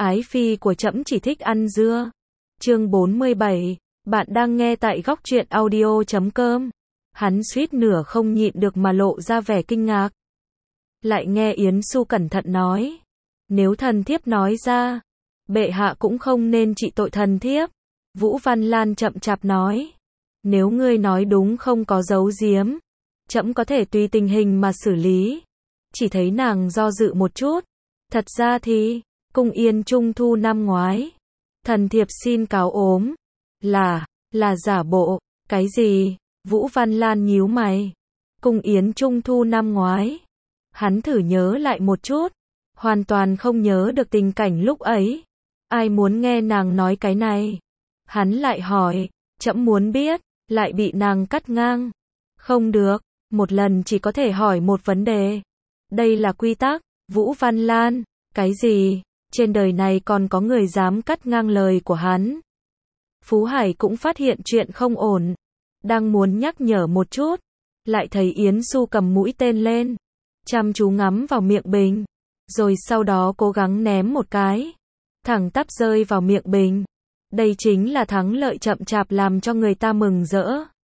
Ái phi của trẫm chỉ thích ăn dưa. Chương 47, bạn đang nghe tại góc truyện audio.com. Hắn suýt nửa không nhịn được mà lộ ra vẻ kinh ngạc. Lại nghe Yến Xu cẩn thận nói, nếu thần thiếp nói ra, bệ hạ cũng không nên trị tội thần thiếp. Vũ Văn Lan chậm chạp nói, nếu ngươi nói đúng không có giấu giếm, trẫm có thể tùy tình hình mà xử lý. Chỉ thấy nàng do dự một chút. Thật ra thì, cung yên trung thu năm ngoái, thần thiếp xin cáo ốm. Là giả bộ. Cái gì? Vũ Văn Lan nhíu mày. Cung yến trung thu năm ngoái. Hắn thử nhớ lại một chút, hoàn toàn không nhớ được tình cảnh lúc ấy. Ai muốn nghe nàng nói cái này? Hắn lại hỏi, trẫm muốn biết, lại bị nàng cắt ngang. Không được, một lần chỉ có thể hỏi một vấn đề. Đây là quy tắc. Vũ Văn Lan, cái gì? Trên đời này còn có người dám cắt ngang lời của hắn. Phú Hải cũng phát hiện chuyện không ổn, đang muốn nhắc nhở một chút, lại thấy Yến Xu cầm mũi tên lên, chăm chú ngắm vào miệng bình, rồi sau đó cố gắng ném một cái, thẳng tắp rơi vào miệng bình. Đây chính là thắng lợi chậm chạp làm cho người ta mừng rỡ.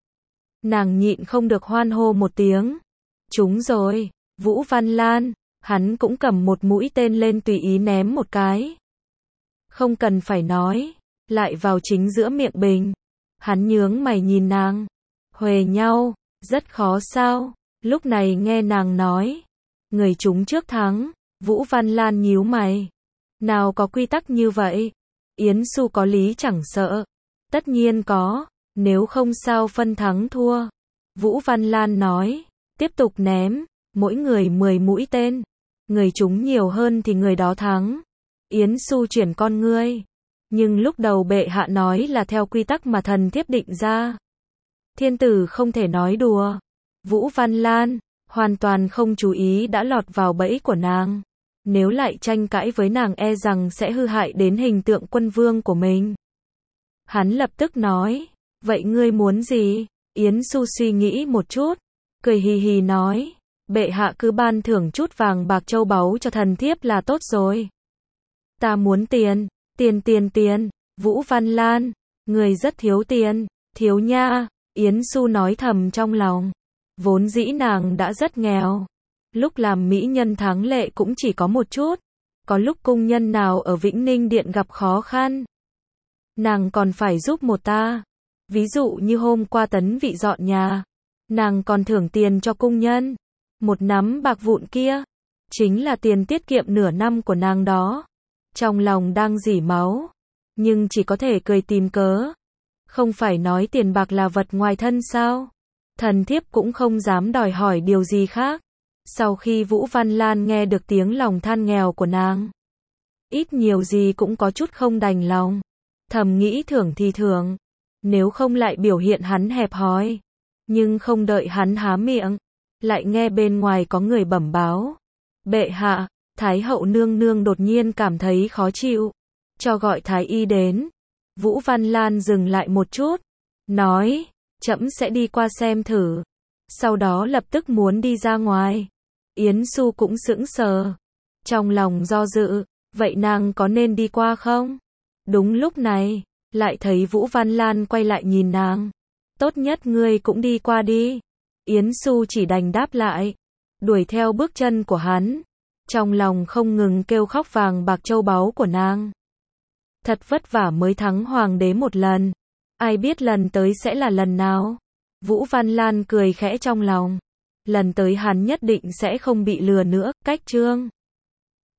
Nàng nhịn không được hoan hô một tiếng. Trúng rồi. Vũ Văn Lan, hắn cũng cầm một mũi tên lên tùy ý ném một cái. Không cần phải nói, lại vào chính giữa miệng bình. Hắn nhướng mày nhìn nàng. Huề nhau, rất khó sao? Lúc này nghe nàng nói, người trúng trước thắng. Vũ Văn Lan nhíu mày. Nào có quy tắc như vậy? Yến Xu có lý chẳng sợ. Tất nhiên có, nếu không sao phân thắng thua. Vũ Văn Lan nói, tiếp tục ném, mỗi người 10 mũi tên. Người trúng nhiều hơn thì người đó thắng. Yến Xu chuyển con ngươi. Nhưng lúc đầu bệ hạ nói là theo quy tắc mà thần thiếp định ra. Thiên tử không thể nói đùa. Vũ Văn Lan, hoàn toàn không chú ý đã lọt vào bẫy của nàng. Nếu lại tranh cãi với nàng e rằng sẽ hư hại đến hình tượng quân vương của mình. Hắn lập tức nói, vậy ngươi muốn gì? Yến Xu suy nghĩ một chút, cười hì hì nói, bệ hạ cứ ban thưởng chút vàng bạc châu báu cho thần thiếp là tốt rồi. Ta muốn tiền. Vũ Văn Lan, người rất thiếu tiền. Thiếu nha. Yến Xu nói thầm trong lòng. Vốn dĩ nàng đã rất nghèo. Lúc làm mỹ nhân tháng lệ cũng chỉ có một chút. Có lúc cung nhân nào ở Vĩnh Ninh Điện gặp khó khăn, nàng còn phải giúp một ta. Ví dụ như hôm qua Tấn Vị dọn nhà, nàng còn thưởng tiền cho cung nhân. Một nắm bạc vụn kia, chính là tiền tiết kiệm nửa năm của nàng đó. Trong lòng đang rỉ máu, nhưng chỉ có thể cười tìm cớ. Không phải nói tiền bạc là vật ngoài thân sao? Thần thiếp cũng không dám đòi hỏi điều gì khác. Sau khi Vũ Văn Lan nghe được tiếng lòng than nghèo của nàng, ít nhiều gì cũng có chút không đành lòng. Thầm nghĩ thưởng thì thưởng, nếu không lại biểu hiện hắn hẹp hòi. Nhưng không đợi hắn há miệng, lại nghe bên ngoài có người bẩm báo. Bệ hạ, Thái hậu nương nương đột nhiên cảm thấy khó chịu, cho gọi thái y đến. Vũ Văn Lan dừng lại một chút, nói, trẫm sẽ đi qua xem thử. Sau đó lập tức muốn đi ra ngoài. Yến Xu cũng sững sờ, trong lòng do dự, vậy nàng có nên đi qua không? Đúng lúc này, lại thấy Vũ Văn Lan quay lại nhìn nàng. Tốt nhất ngươi cũng đi qua đi. Yến Xu chỉ đành đáp lại, đuổi theo bước chân của hắn. Trong lòng không ngừng kêu khóc vàng bạc châu báu của nàng. Thật vất vả mới thắng hoàng đế một lần. Ai biết lần tới sẽ là lần nào? Vũ Văn Lan cười khẽ trong lòng. Lần tới hắn nhất định sẽ không bị lừa nữa. Cách chương